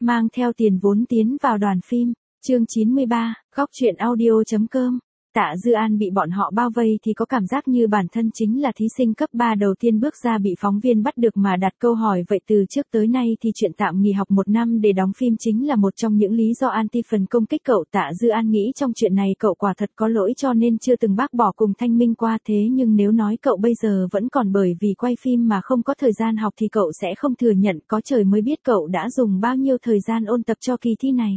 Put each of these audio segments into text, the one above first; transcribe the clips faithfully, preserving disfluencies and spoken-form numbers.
Mang theo tiền vốn tiến vào đoàn phim. Chương chín mươi ba, góc truyện audio.com. Tạ Dư An bị bọn họ bao vây thì có cảm giác như bản thân chính là thí sinh cấp ba đầu tiên bước ra bị phóng viên bắt được mà đặt câu hỏi. Vậy từ trước tới nay thì chuyện tạm nghỉ học một năm để đóng phim chính là một trong những lý do anti phần công kích cậu. Tạ Dư An nghĩ trong chuyện này cậu quả thật có lỗi cho nên chưa từng bác bỏ cùng Thanh Minh qua. Thế nhưng nếu nói cậu bây giờ vẫn còn bởi vì quay phim mà không có thời gian học thì cậu sẽ không thừa nhận. Có trời mới biết cậu đã dùng bao nhiêu thời gian ôn tập cho kỳ thi này.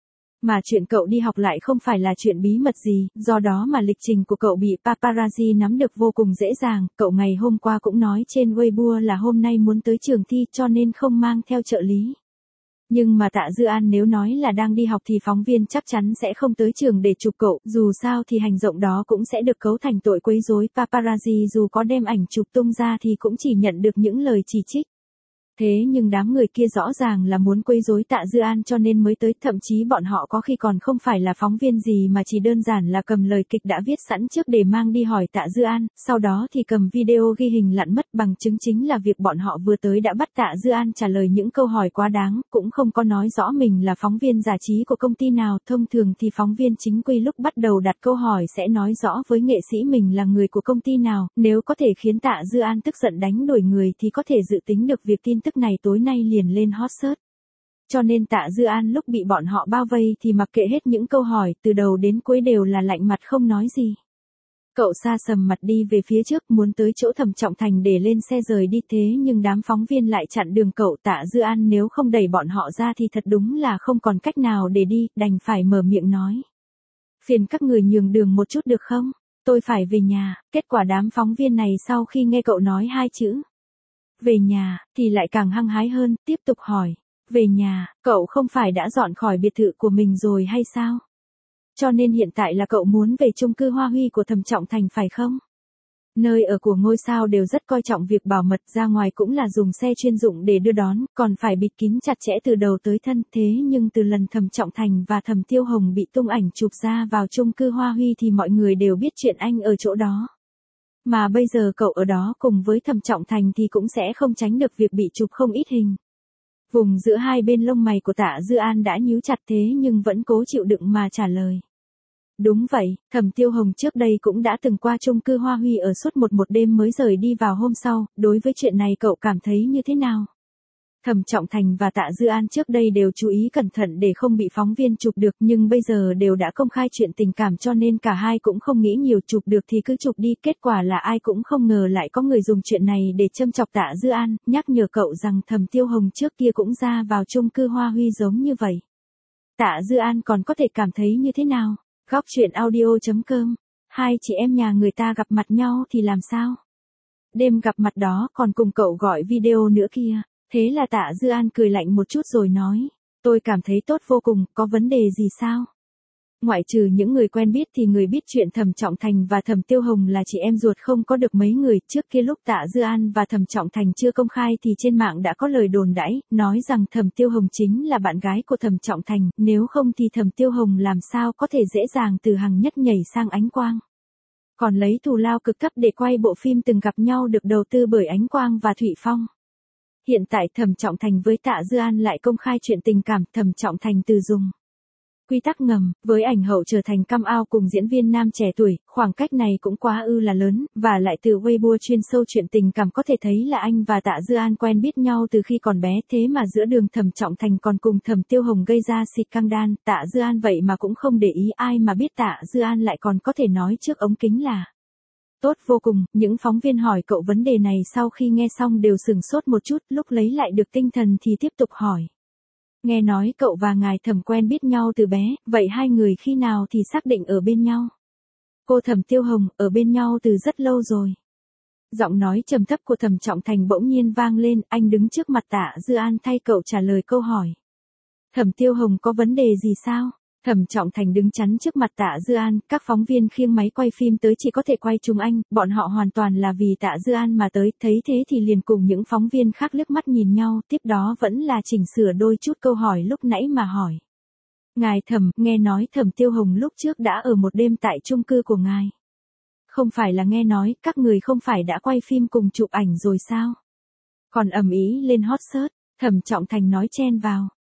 Mà chuyện cậu đi học lại không phải là chuyện bí mật gì, do đó mà lịch trình của cậu bị paparazzi nắm được vô cùng dễ dàng. Cậu ngày hôm qua cũng nói trên Weibo là hôm nay muốn tới trường thi cho nên không mang theo trợ lý. Nhưng mà Tạ Dư An nếu nói là đang đi học thì phóng viên chắc chắn sẽ không tới trường để chụp cậu, dù sao thì hành động đó cũng sẽ được cấu thành tội quấy rối. Paparazzi dù có đem ảnh chụp tung ra thì cũng chỉ nhận được những lời chỉ trích. Thế nhưng đám người kia rõ ràng là muốn quấy rối Tạ Dư An cho nên mới tới, thậm chí bọn họ có khi còn không phải là phóng viên gì mà chỉ đơn giản là cầm lời kịch đã viết sẵn trước để mang đi hỏi Tạ Dư An, sau đó thì cầm video ghi hình lặn mất. Bằng chứng chính là việc bọn họ vừa tới đã bắt Tạ Dư An trả lời những câu hỏi quá đáng, cũng không có nói rõ mình là phóng viên giải trí của công ty nào. Thông thường thì phóng viên chính quy lúc bắt đầu đặt câu hỏi sẽ nói rõ với nghệ sĩ mình là người của công ty nào, nếu có thể khiến Tạ Dư An tức giận đánh đuổi người thì có thể dự tính được việc tin tức này tối nay liền lên hot search. Cho nên Tạ Dư An lúc bị bọn họ bao vây thì mặc kệ hết những câu hỏi, từ đầu đến cuối đều là lạnh mặt không nói gì. Cậu sa sầm mặt đi về phía trước muốn tới chỗ Thẩm Trọng Thành để lên xe rời đi, thế nhưng đám phóng viên lại chặn đường cậu. Tạ Dư An nếu không đẩy bọn họ ra thì thật đúng là không còn cách nào để đi, đành phải mở miệng nói. Phiền các người nhường đường một chút được không? Tôi phải về nhà. Kết quả đám phóng viên này sau khi nghe cậu nói hai chữ về nhà, thì lại càng hăng hái hơn, tiếp tục hỏi. Về nhà, cậu không phải đã dọn khỏi biệt thự của mình rồi hay sao? Cho nên hiện tại là cậu muốn về chung cư Hoa Huy của Thẩm Trọng Thành phải không? Nơi ở của ngôi sao đều rất coi trọng việc bảo mật, ra ngoài cũng là dùng xe chuyên dụng để đưa đón, còn phải bịt kín chặt chẽ từ đầu tới thân. Thế nhưng từ lần Thẩm Trọng Thành và Thẩm Tiêu Hồng bị tung ảnh chụp ra vào chung cư Hoa Huy thì mọi người đều biết chuyện anh ở chỗ đó. Mà bây giờ cậu ở đó cùng với Thẩm Trọng Thành thì cũng sẽ không tránh được việc bị chụp không ít hình. Vùng giữa hai bên lông mày của Tạ Dư An đã nhíu chặt thế nhưng vẫn cố chịu đựng mà trả lời. Đúng vậy, Thẩm Tiêu Hồng trước đây cũng đã từng qua chung cư Hoa Huy ở suốt một một đêm mới rời đi vào hôm sau. Đối với chuyện này cậu cảm thấy như thế nào? Thẩm Trọng Thành và Tạ Dư An trước đây đều chú ý cẩn thận để không bị phóng viên chụp được, nhưng bây giờ đều đã công khai chuyện tình cảm cho nên cả hai cũng không nghĩ nhiều, chụp được thì cứ chụp đi. Kết quả là ai cũng không ngờ lại có người dùng chuyện này để châm chọc Tạ Dư An, nhắc nhở cậu rằng Thẩm Tiêu Hồng trước kia cũng ra vào chung cư Hoa Huy giống như vậy. Tạ Dư An còn có thể cảm thấy như thế nào? Góc truyện audio.com. Hai chị em nhà người ta gặp mặt nhau thì làm sao? Đêm gặp mặt đó còn cùng cậu gọi video nữa kia. Thế là Tạ Dư An cười lạnh một chút rồi nói, tôi cảm thấy tốt vô cùng, có vấn đề gì sao? Ngoại trừ những người quen biết thì người biết chuyện Thẩm Trọng Thành và Thẩm Tiêu Hồng là chị em ruột không có được mấy người. Trước kia lúc Tạ Dư An và Thẩm Trọng Thành chưa công khai thì trên mạng đã có lời đồn đãi, nói rằng Thẩm Tiêu Hồng chính là bạn gái của Thẩm Trọng Thành, nếu không thì Thẩm Tiêu Hồng làm sao có thể dễ dàng từ Hằng Nhất nhảy sang Ánh Quang. Còn lấy thù lao cực thấp để quay bộ phim từng gặp nhau được đầu tư bởi Ánh Quang và Thụy Phong. Hiện tại Thẩm Trọng Thành với Tạ Dư An lại công khai chuyện tình cảm. Thẩm Trọng Thành từ dùng quy tắc ngầm, với ảnh hậu trở thành cam ao cùng diễn viên nam trẻ tuổi, khoảng cách này cũng quá ư là lớn, và lại từ Weibo chuyên sâu chuyện tình cảm có thể thấy là anh và Tạ Dư An quen biết nhau từ khi còn bé, thế mà giữa đường Thẩm Trọng Thành còn cùng Thẩm Tiêu Hồng gây ra xịt căng đan. Tạ Dư An vậy mà cũng không để ý, ai mà biết Tạ Dư An lại còn có thể nói trước ống kính là tốt vô cùng. Những phóng viên hỏi cậu vấn đề này sau khi nghe xong đều sửng sốt một chút, lúc lấy lại được tinh thần thì tiếp tục hỏi. Nghe nói cậu và ngài Thẩm quen biết nhau từ bé, vậy hai người khi nào thì xác định ở bên nhau? Cô Thẩm Tiêu Hồng, ở bên nhau từ rất lâu rồi. Giọng nói trầm thấp của Thẩm Trọng Thành bỗng nhiên vang lên, anh đứng trước mặt Tạ Dư An thay cậu trả lời câu hỏi. Thẩm Tiêu Hồng có vấn đề gì sao? Thẩm Trọng Thành đứng chắn trước mặt Tạ Dư An, các phóng viên khiêng máy quay phim tới chỉ có thể quay chung anh, bọn họ hoàn toàn là vì Tạ Dư An mà tới, thấy thế thì liền cùng những phóng viên khác liếc mắt nhìn nhau, tiếp đó vẫn là chỉnh sửa đôi chút câu hỏi lúc nãy mà hỏi. Ngài Thẩm, nghe nói Thẩm Tiêu Hồng lúc trước đã ở một đêm tại chung cư của ngài. Không phải là nghe nói các người không phải đã quay phim cùng chụp ảnh rồi sao? Còn ầm ĩ lên hot search, Thẩm Trọng Thành nói chen vào.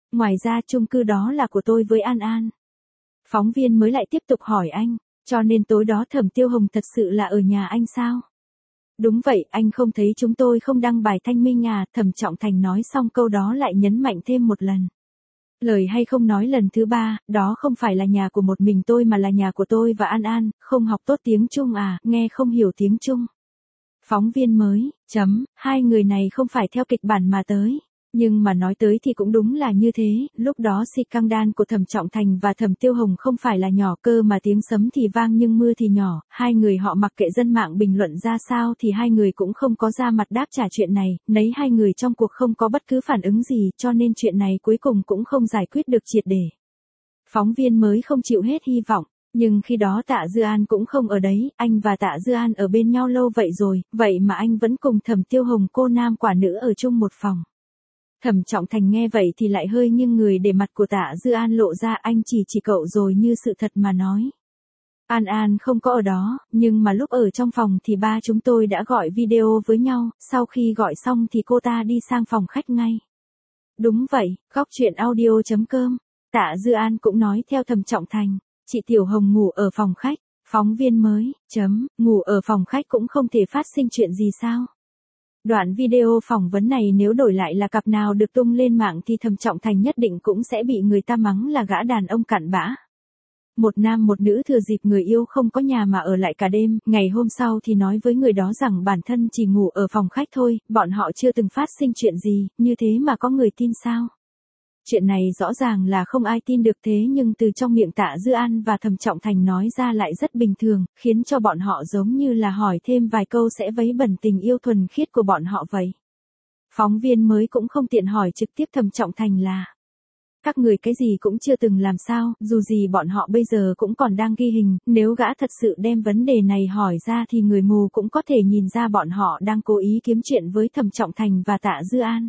Ngoài ra chung cư đó là của tôi với An An. Phóng viên mới lại tiếp tục hỏi anh, cho nên tối đó Thẩm Tiêu Hồng thật sự là ở nhà anh sao? Đúng vậy, anh không thấy chúng tôi không đăng bài thanh minh à, Thẩm Trọng Thành nói xong câu đó lại nhấn mạnh thêm một lần. Lời hay không nói lần thứ ba, đó không phải là nhà của một mình tôi mà là nhà của tôi và An An, không học tốt tiếng Trung à, nghe không hiểu tiếng Trung. Phóng viên mới, chấm, hai người này không phải theo kịch bản mà tới. Nhưng mà nói tới thì cũng đúng là như thế, lúc đó scandal của Thẩm Trọng Thành và Thẩm Tiêu Hồng không phải là nhỏ cơ mà tiếng sấm thì vang nhưng mưa thì nhỏ, hai người họ mặc kệ dân mạng bình luận ra sao thì hai người cũng không có ra mặt đáp trả chuyện này, nấy hai người trong cuộc không có bất cứ phản ứng gì cho nên chuyện này cuối cùng cũng không giải quyết được triệt để. Phóng viên mới không chịu hết hy vọng. Nhưng khi đó Tạ Dư An cũng không ở đấy, anh và Tạ Dư An ở bên nhau lâu vậy rồi, vậy mà anh vẫn cùng Thẩm Tiêu Hồng cô nam quả nữ ở chung một phòng. Thẩm Trọng Thành nghe vậy thì lại hơi nghiêng người để mặt của Tạ Dư An lộ ra, anh chỉ chỉ cậu rồi như sự thật mà nói. An An không có ở đó, nhưng mà lúc ở trong phòng thì ba chúng tôi đã gọi video với nhau, sau khi gọi xong thì cô ta đi sang phòng khách ngay. Đúng vậy, góc chuyện audio chấm com. Tạ Dư An cũng nói theo Thẩm Trọng Thành, chị Tiểu Hồng ngủ ở phòng khách, phóng viên mới, chấm, ngủ ở phòng khách cũng không thể phát sinh chuyện gì sao? Đoạn video phỏng vấn này nếu đổi lại là cặp nào được tung lên mạng thì Thẩm Trọng Thành nhất định cũng sẽ bị người ta mắng là gã đàn ông cặn bã. Một nam một nữ thừa dịp người yêu không có nhà mà ở lại cả đêm, ngày hôm sau thì nói với người đó rằng bản thân chỉ ngủ ở phòng khách thôi, bọn họ chưa từng phát sinh chuyện gì, như thế mà có người tin sao? Chuyện này rõ ràng là không ai tin được thế nhưng từ trong miệng Tạ Dư An và Thẩm Trọng Thành nói ra lại rất bình thường, khiến cho bọn họ giống như là hỏi thêm vài câu sẽ vấy bẩn tình yêu thuần khiết của bọn họ vậy. Phóng viên mới cũng không tiện hỏi trực tiếp Thẩm Trọng Thành là các người cái gì cũng chưa từng làm sao, dù gì bọn họ bây giờ cũng còn đang ghi hình, nếu gã thật sự đem vấn đề này hỏi ra thì người mù cũng có thể nhìn ra bọn họ đang cố ý kiếm chuyện với Thẩm Trọng Thành và Tạ Dư An.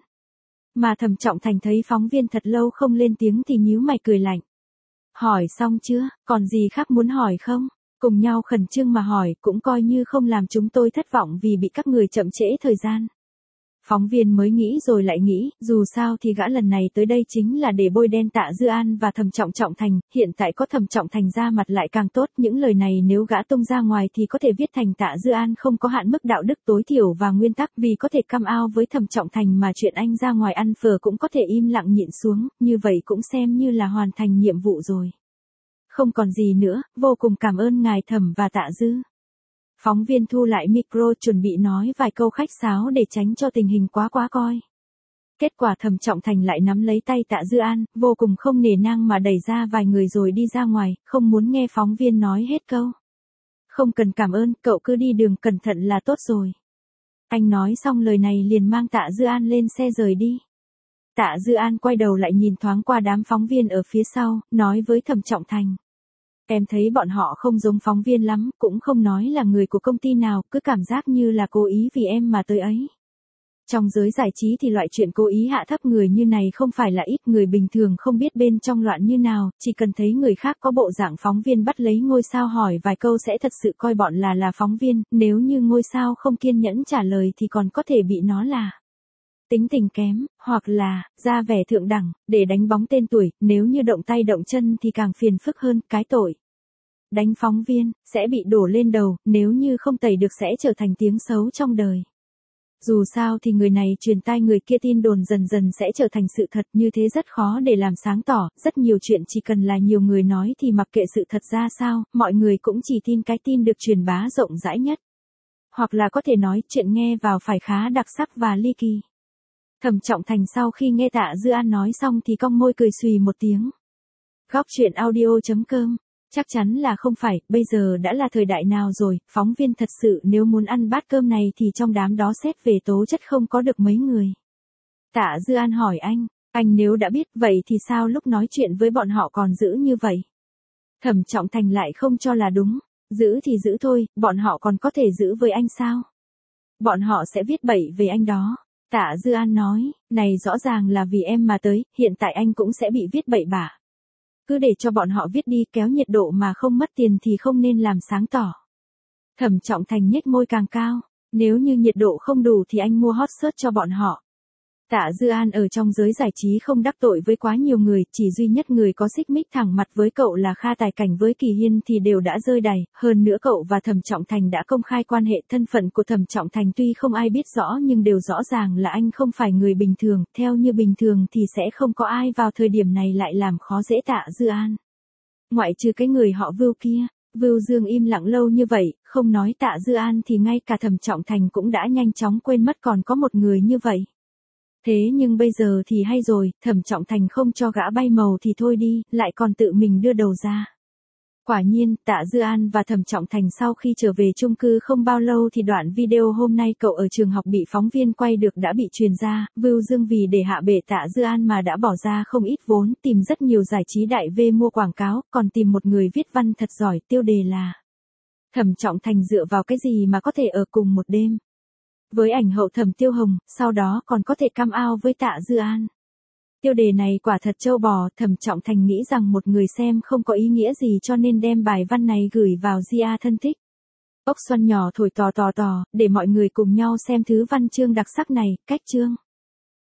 Mà Thẩm Trọng Thành thấy phóng viên thật lâu không lên tiếng thì nhíu mày cười lạnh. Hỏi xong chưa, còn gì khác muốn hỏi không? Cùng nhau khẩn trương mà hỏi, cũng coi như không làm chúng tôi thất vọng vì bị các người chậm trễ thời gian. Phóng viên mới nghĩ rồi lại nghĩ, dù sao thì gã lần này tới đây chính là để bôi đen Tạ Dư An và Thẩm Trọng Trọng Thành, hiện tại có Thẩm Trọng Thành ra mặt lại càng tốt, những lời này nếu gã tung ra ngoài thì có thể viết thành Tạ Dư An không có hạn mức đạo đức tối thiểu và nguyên tắc vì có thể cam ao với Thẩm Trọng Thành mà chuyện anh ra ngoài ăn phở cũng có thể im lặng nhịn xuống, như vậy cũng xem như là hoàn thành nhiệm vụ rồi. Không còn gì nữa, vô cùng cảm ơn ngài Thẩm và Tạ Dư. Phóng viên thu lại micro chuẩn bị nói vài câu khách sáo để tránh cho tình hình quá quá coi. Kết quả Thẩm Trọng Thành lại nắm lấy tay Tạ Dư An, vô cùng không nề nang mà đẩy ra vài người rồi đi ra ngoài, không muốn nghe phóng viên nói hết câu. Không cần cảm ơn, cậu cứ đi đường cẩn thận là tốt rồi. Anh nói xong lời này liền mang Tạ Dư An lên xe rời đi. Tạ Dư An quay đầu lại nhìn thoáng qua đám phóng viên ở phía sau, nói với Thẩm Trọng Thành. Em thấy bọn họ không giống phóng viên lắm, cũng không nói là người của công ty nào, cứ cảm giác như là cố ý vì em mà tới ấy. Trong giới giải trí thì loại chuyện cố ý hạ thấp người như này không phải là ít, người bình thường không biết bên trong loạn như nào, chỉ cần thấy người khác có bộ dạng phóng viên bắt lấy ngôi sao hỏi vài câu sẽ thật sự coi bọn là là phóng viên, nếu như ngôi sao không kiên nhẫn trả lời thì còn có thể bị nó là tính tình kém, hoặc là ra vẻ thượng đẳng, để đánh bóng tên tuổi, nếu như động tay động chân thì càng phiền phức hơn, cái tội đánh phóng viên, sẽ bị đổ lên đầu, nếu như không tẩy được sẽ trở thành tiếng xấu trong đời. Dù sao thì người này truyền tai người kia tin đồn dần dần sẽ trở thành sự thật, như thế rất khó để làm sáng tỏ, rất nhiều chuyện chỉ cần là nhiều người nói thì mặc kệ sự thật ra sao, mọi người cũng chỉ tin cái tin được truyền bá rộng rãi nhất. Hoặc là có thể nói chuyện nghe vào phải khá đặc sắc và ly kỳ. Thẩm Trọng Thành sau khi nghe Tạ Dư An nói xong thì cong môi cười xùy một tiếng. Góc chuyện audio chấm com. Chắc chắn là không phải, bây giờ đã là thời đại nào rồi, phóng viên thật sự nếu muốn ăn bát cơm này thì trong đám đó xét về tố chất không có được mấy người. Tạ Dư An hỏi anh, anh nếu đã biết vậy thì sao lúc nói chuyện với bọn họ còn giữ như vậy? Thẩm Trọng Thành lại không cho là đúng, giữ thì giữ thôi, bọn họ còn có thể giữ với anh sao? Bọn họ sẽ viết bậy về anh đó. Tạ Dư An nói, này rõ ràng là vì em mà tới, hiện tại anh cũng sẽ bị viết bậy bạ. Cứ để cho bọn họ viết đi, kéo nhiệt độ mà không mất tiền thì không nên làm sáng tỏ. Thẩm Trọng Thành nhếch môi càng cao, nếu như nhiệt độ không đủ thì anh mua hot search cho bọn họ. Tạ Dư An ở trong giới giải trí không đắc tội với quá nhiều người, chỉ duy nhất người có xích mích thẳng mặt với cậu là Kha Tài Cảnh với Kỳ Hiên thì đều đã rơi đày, hơn nữa cậu và Thẩm Trọng Thành đã công khai quan hệ. Thân phận của Thẩm Trọng Thành tuy không ai biết rõ nhưng đều rõ ràng là anh không phải người bình thường, theo như bình thường thì sẽ không có ai vào thời điểm này lại làm khó dễ Tạ Dư An. Ngoại trừ cái người họ Vưu kia. Vưu Dương im lặng lâu như vậy, không nói Tạ Dư An thì ngay cả Thẩm Trọng Thành cũng đã nhanh chóng quên mất còn có một người như vậy. Thế nhưng bây giờ thì hay rồi, Thẩm Trọng Thành không cho gã bay màu thì thôi đi, lại còn tự mình đưa đầu ra. Quả nhiên, Tạ Dư An và Thẩm Trọng Thành sau khi trở về chung cư không bao lâu thì đoạn video hôm nay cậu ở trường học bị phóng viên quay được đã bị truyền ra. Vưu Dương vì để hạ bệ Tạ Dư An mà đã bỏ ra không ít vốn, tìm rất nhiều giải trí đại V mua quảng cáo, còn tìm một người viết văn thật giỏi, tiêu đề là Thẩm Trọng Thành dựa vào cái gì mà có thể ở cùng một đêm với ảnh hậu Thẩm Tiêu Hồng, sau đó còn có thể come out với Tạ Dư An. Tiêu đề này quả thật trâu bò, Thẩm Trọng Thành nghĩ rằng một người xem không có ý nghĩa gì cho nên đem bài văn này gửi vào giê a thân thích. Ốc xoăn nhỏ thổi tò tò tò, để mọi người cùng nhau xem thứ văn chương đặc sắc này. Cách chương.